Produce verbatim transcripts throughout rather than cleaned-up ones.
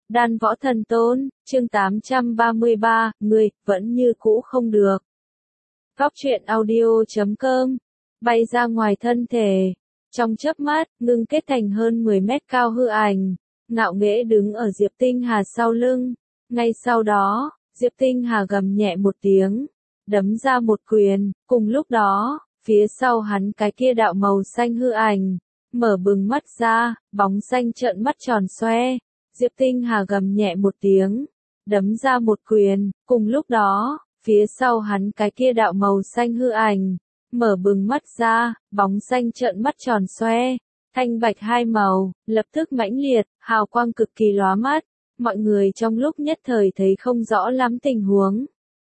Đan Võ Thần Tôn, chương tám trăm ba mươi ba, người, vẫn như cũ không được. Góc truyện audio chấm com, bay ra ngoài thân thể. Trong chớp mắt, ngưng kết thành hơn mười mét cao hư ảnh, ngạo nghễ đứng ở Diệp Tinh Hà sau lưng. Ngay sau đó, Diệp Tinh Hà gầm nhẹ một tiếng, đấm ra một quyền, cùng lúc đó, phía sau hắn cái kia đạo màu xanh hư ảnh, mở bừng mắt ra, bóng xanh trợn mắt tròn xoe. Diệp Tinh Hà gầm nhẹ một tiếng, đấm ra một quyền, cùng lúc đó, phía sau hắn cái kia đạo màu xanh hư ảnh, mở bừng mắt ra, bóng xanh trợn mắt tròn xoe, thanh bạch hai màu, lập tức mãnh liệt, hào quang cực kỳ lóa mắt, mọi người trong lúc nhất thời thấy không rõ lắm tình huống.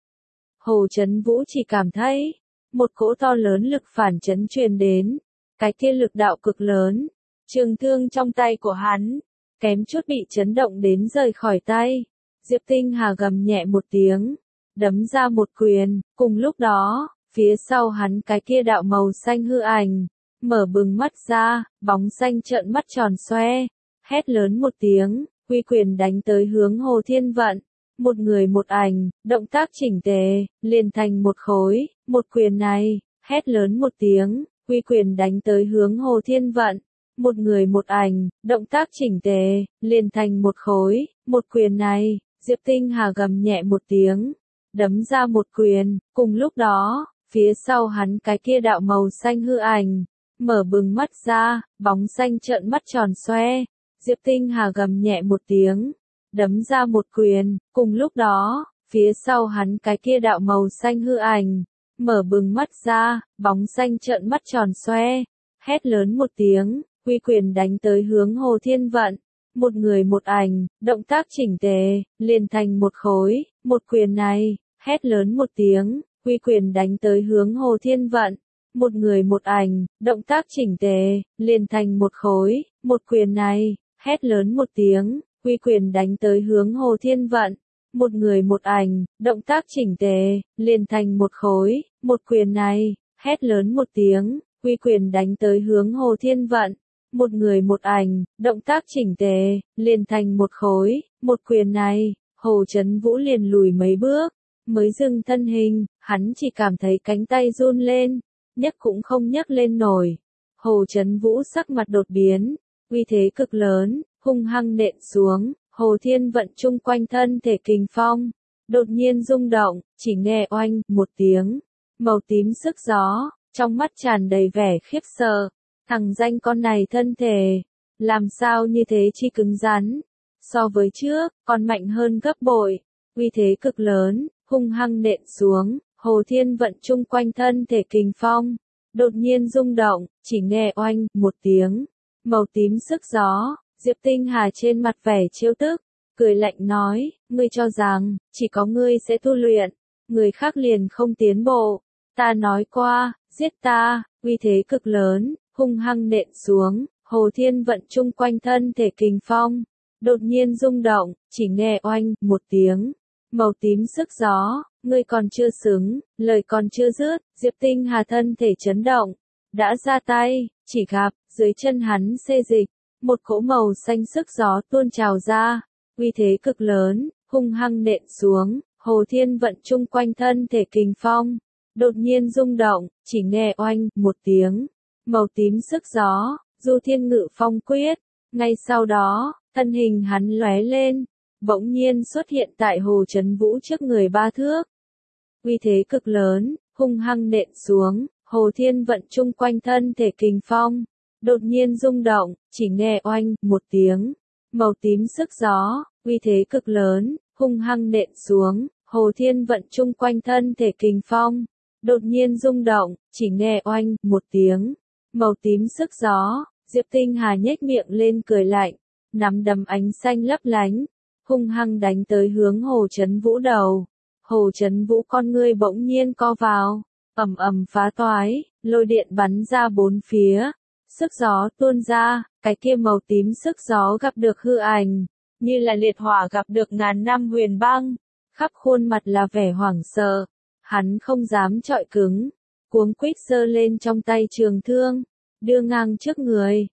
Hồ Chấn Vũ chỉ cảm thấy, một cỗ to lớn lực phản chấn truyền đến, cái kia lực đạo cực lớn, trường thương trong tay của hắn, kém chút bị chấn động đến rời khỏi tay. Diệp Tinh Hà gầm nhẹ một tiếng, đấm ra một quyền, cùng lúc đó, phía sau hắn cái kia đạo màu xanh hư ảnh, mở bừng mắt ra, bóng xanh trợn mắt tròn xoe, hét lớn một tiếng, huy quyền đánh tới hướng Hồ Thiên Vận. Một người một ảnh, động tác chỉnh tề, liền thành một khối, một quyền này, hét lớn một tiếng, huy quyền đánh tới hướng Hồ Thiên Vận. Một người một ảnh, động tác chỉnh tề, liền thành một khối, một quyền này, Diệp Tinh Hà gầm nhẹ một tiếng, đấm ra một quyền, cùng lúc đó, phía sau hắn cái kia đạo màu xanh hư ảnh, mở bừng mắt ra, bóng xanh trợn mắt tròn xoe, Diệp Tinh Hà gầm nhẹ một tiếng, đấm ra một quyền, cùng lúc đó, phía sau hắn cái kia đạo màu xanh hư ảnh, mở bừng mắt ra, bóng xanh trợn mắt tròn xoe, hét lớn một tiếng, huy quyền đánh tới hướng Hồ Thiên Vận. Một người một ảnh, động tác chỉnh tề, liền thành một khối, một quyền này, hét lớn một tiếng, huy quyền đánh tới hướng Hồ Thiên Vận. Một người một ảnh, động tác chỉnh tề, liền thành một khối, một quyền này, hét lớn một tiếng, huy quyền đánh tới hướng Hồ Thiên Vận. Một người một ảnh, động tác chỉnh tề, liền thành một khối, một quyền này, hét lớn một tiếng, huy quyền đánh tới hướng Hồ Thiên Vận. Một người một ảnh, động tác chỉnh tề, liền thành một khối, một quyền này, Hồ Chấn Vũ liền lùi mấy bước, mới dừng thân hình, hắn chỉ cảm thấy cánh tay run lên, nhấc cũng không nhấc lên nổi. Hồ Chấn Vũ sắc mặt đột biến, uy thế cực lớn, hung hăng nện xuống, Hồ Thiên Vận chung quanh thân thể kình phong, đột nhiên rung động, chỉ nghe oanh, một tiếng, màu tím sức gió, trong mắt tràn đầy vẻ khiếp sợ. Thằng danh con này thân thể, làm sao như thế chi cứng rắn, so với trước, còn mạnh hơn gấp bội, uy thế cực lớn, hung hăng nện xuống, Hồ Thiên Vận chung quanh thân thể kình phong, đột nhiên rung động, chỉ nghe oanh, một tiếng, màu tím sức gió, Diệp Tinh Hà trên mặt vẻ trêu tức, cười lạnh nói, ngươi cho rằng, chỉ có ngươi sẽ tu luyện, người khác liền không tiến bộ, ta nói qua, giết ta, uy thế cực lớn. Hung hăng nện xuống, Hồ Thiên Vận chung quanh thân thể kình phong, đột nhiên rung động, chỉ nghe oanh, một tiếng, màu tím sức gió, ngươi còn chưa xứng, lời còn chưa dứt, Diệp Tinh Hà thân thể chấn động, đã ra tay, chỉ gặp, dưới chân hắn xê dịch, một cỗ màu xanh sức gió tuôn trào ra, uy thế cực lớn, hung hăng nện xuống, Hồ Thiên Vận chung quanh thân thể kình phong, đột nhiên rung động, chỉ nghe oanh, một tiếng. Màu tím sức gió, Du Thiên Ngự Phong quyết, ngay sau đó, thân hình hắn lóe lên, bỗng nhiên xuất hiện tại Hồ Chấn Vũ trước người ba thước. Uy thế cực lớn, hung hăng nện xuống, Hồ Thiên Vận chung quanh thân thể kình phong, đột nhiên rung động, chỉ nghe oanh, một tiếng, màu tím sức gió, uy thế cực lớn, hung hăng nện xuống, Hồ Thiên Vận chung quanh thân thể kình phong, đột nhiên rung động, chỉ nghe oanh, một tiếng. Màu tím sức gió, Diệp Tinh Hà nhếch miệng lên cười lạnh, nắm đấm ánh xanh lấp lánh, hung hăng đánh tới hướng Hồ Chấn Vũ đầu. Hồ Chấn Vũ con ngươi bỗng nhiên co vào, ầm ầm phá toái, lôi điện bắn ra bốn phía, sức gió tuôn ra, cái kia màu tím sức gió gặp được hư ảnh, như là liệt hỏa gặp được ngàn năm huyền băng, khắp khuôn mặt là vẻ hoảng sợ, hắn không dám chọi cứng. Cuống quýt giơ lên trong tay trường thương, đưa ngang trước người,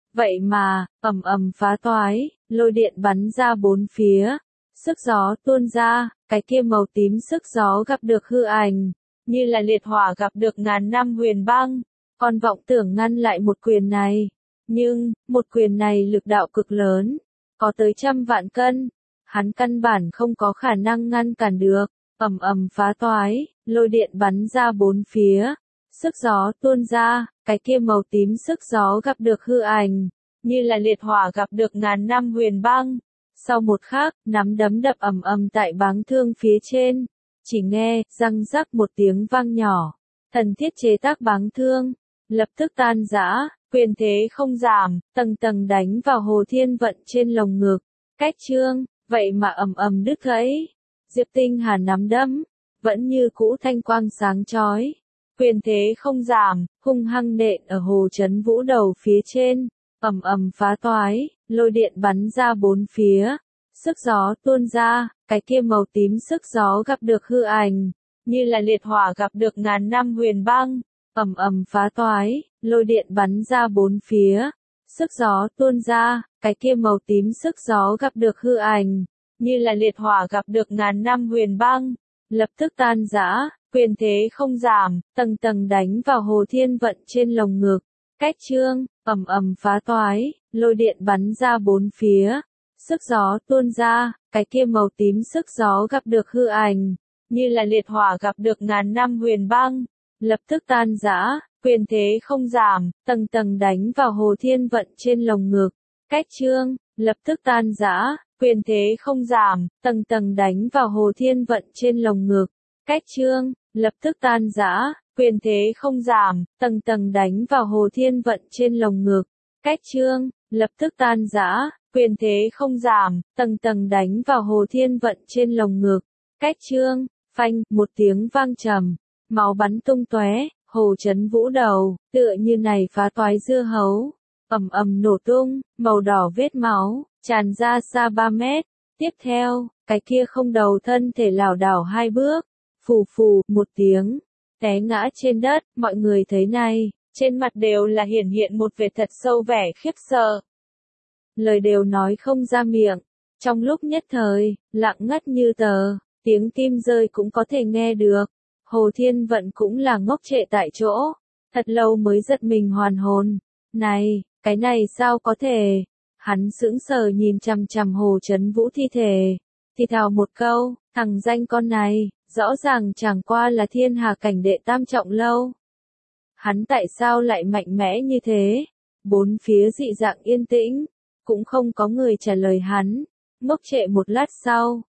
Vậy mà, ầm ầm phá toái, lôi điện bắn ra bốn phía, sức gió tuôn ra, cái kia màu tím sức gió gặp được hư ảnh, như là liệt hỏa gặp được ngàn năm huyền băng, còn vọng tưởng ngăn lại một quyền này. Nhưng, một quyền này lực đạo cực lớn, có tới trăm vạn cân, hắn căn bản không có khả năng ngăn cản được, ầm ầm phá toái, lôi điện bắn ra bốn phía, sức gió tuôn ra, cái kia màu tím sức gió gặp được hư ảnh, như là liệt hỏa gặp được ngàn năm huyền băng. Sau một khắc, nắm đấm đập ầm ầm tại báng thương phía trên, chỉ nghe răng rắc một tiếng vang nhỏ, thần thiết chế tác báng thương lập tức tan rã, quyền thế không giảm, tầng tầng đánh vào Hồ Thiên Vận trên lồng ngực, cách trương, vậy mà ầm ầm đứt gãy. Diệp Tinh Hà nắm đấm, vẫn như cũ thanh quang sáng chói, quyền thế không giảm, hung hăng nện ở Hồ Chấn Vũ đầu phía trên, ầm ầm phá toái, lôi điện bắn ra bốn phía, sức gió tuôn ra, cái kia màu tím sức gió gặp được hư ảnh, như là liệt hỏa gặp được ngàn năm huyền băng, ầm ầm phá toái, lôi điện bắn ra bốn phía, sức gió tuôn ra, cái kia màu tím sức gió gặp được hư ảnh, như là liệt hỏa gặp được ngàn năm huyền băng, lập tức tan rã, quyền thế không giảm, tầng tầng đánh vào Hồ Thiên Vận trên lồng ngực, cách trương, ầm ầm phá toái, lôi điện bắn ra bốn phía, sức gió tuôn ra, cái kia màu tím sức gió gặp được hư ảnh, như là liệt hỏa gặp được ngàn năm huyền băng, lập tức tan rã, quyền thế không giảm, tầng tầng đánh vào Hồ Thiên Vận trên lồng ngực, cách trương, lập tức tan rã, quyền thế không giảm, tầng tầng đánh vào Hồ Thiên Vận trên lồng ngực, cách trương, lập tức tan rã, quyền thế không giảm, tầng tầng đánh vào Hồ Thiên Vận trên lồng ngực, cách trương, lập tức tan rã, quyền thế không giảm, tầng tầng đánh vào Hồ Thiên Vận trên lồng ngực, cách trương, phanh, một tiếng vang trầm, máu bắn tung tóe, Hồ Chấn Vũ đầu, tựa như này phá toái dưa hấu, ầm ầm nổ tung, màu đỏ vết máu, tràn ra xa ba mét, tiếp theo, cái kia không đầu thân thể lảo đảo hai bước, phù phù, một tiếng, té ngã trên đất, mọi người thấy này, trên mặt đều là hiển hiện một vệt thật sâu vẻ khiếp sợ. Lời đều nói không ra miệng, trong lúc nhất thời, lặng ngắt như tờ, tiếng tim rơi cũng có thể nghe được. Hồ Thiên Vận cũng là ngốc trệ tại chỗ, thật lâu mới giật mình hoàn hồn. Này, cái này sao có thể? Hắn sững sờ nhìn chằm chằm Hồ Chấn Vũ thi thể, thì thào một câu, thằng danh con này, rõ ràng chẳng qua là thiên hà cảnh đệ tam trọng lâu. Hắn tại sao lại mạnh mẽ như thế? Bốn phía dị dạng yên tĩnh, cũng không có người trả lời hắn. Ngốc trệ một lát sau,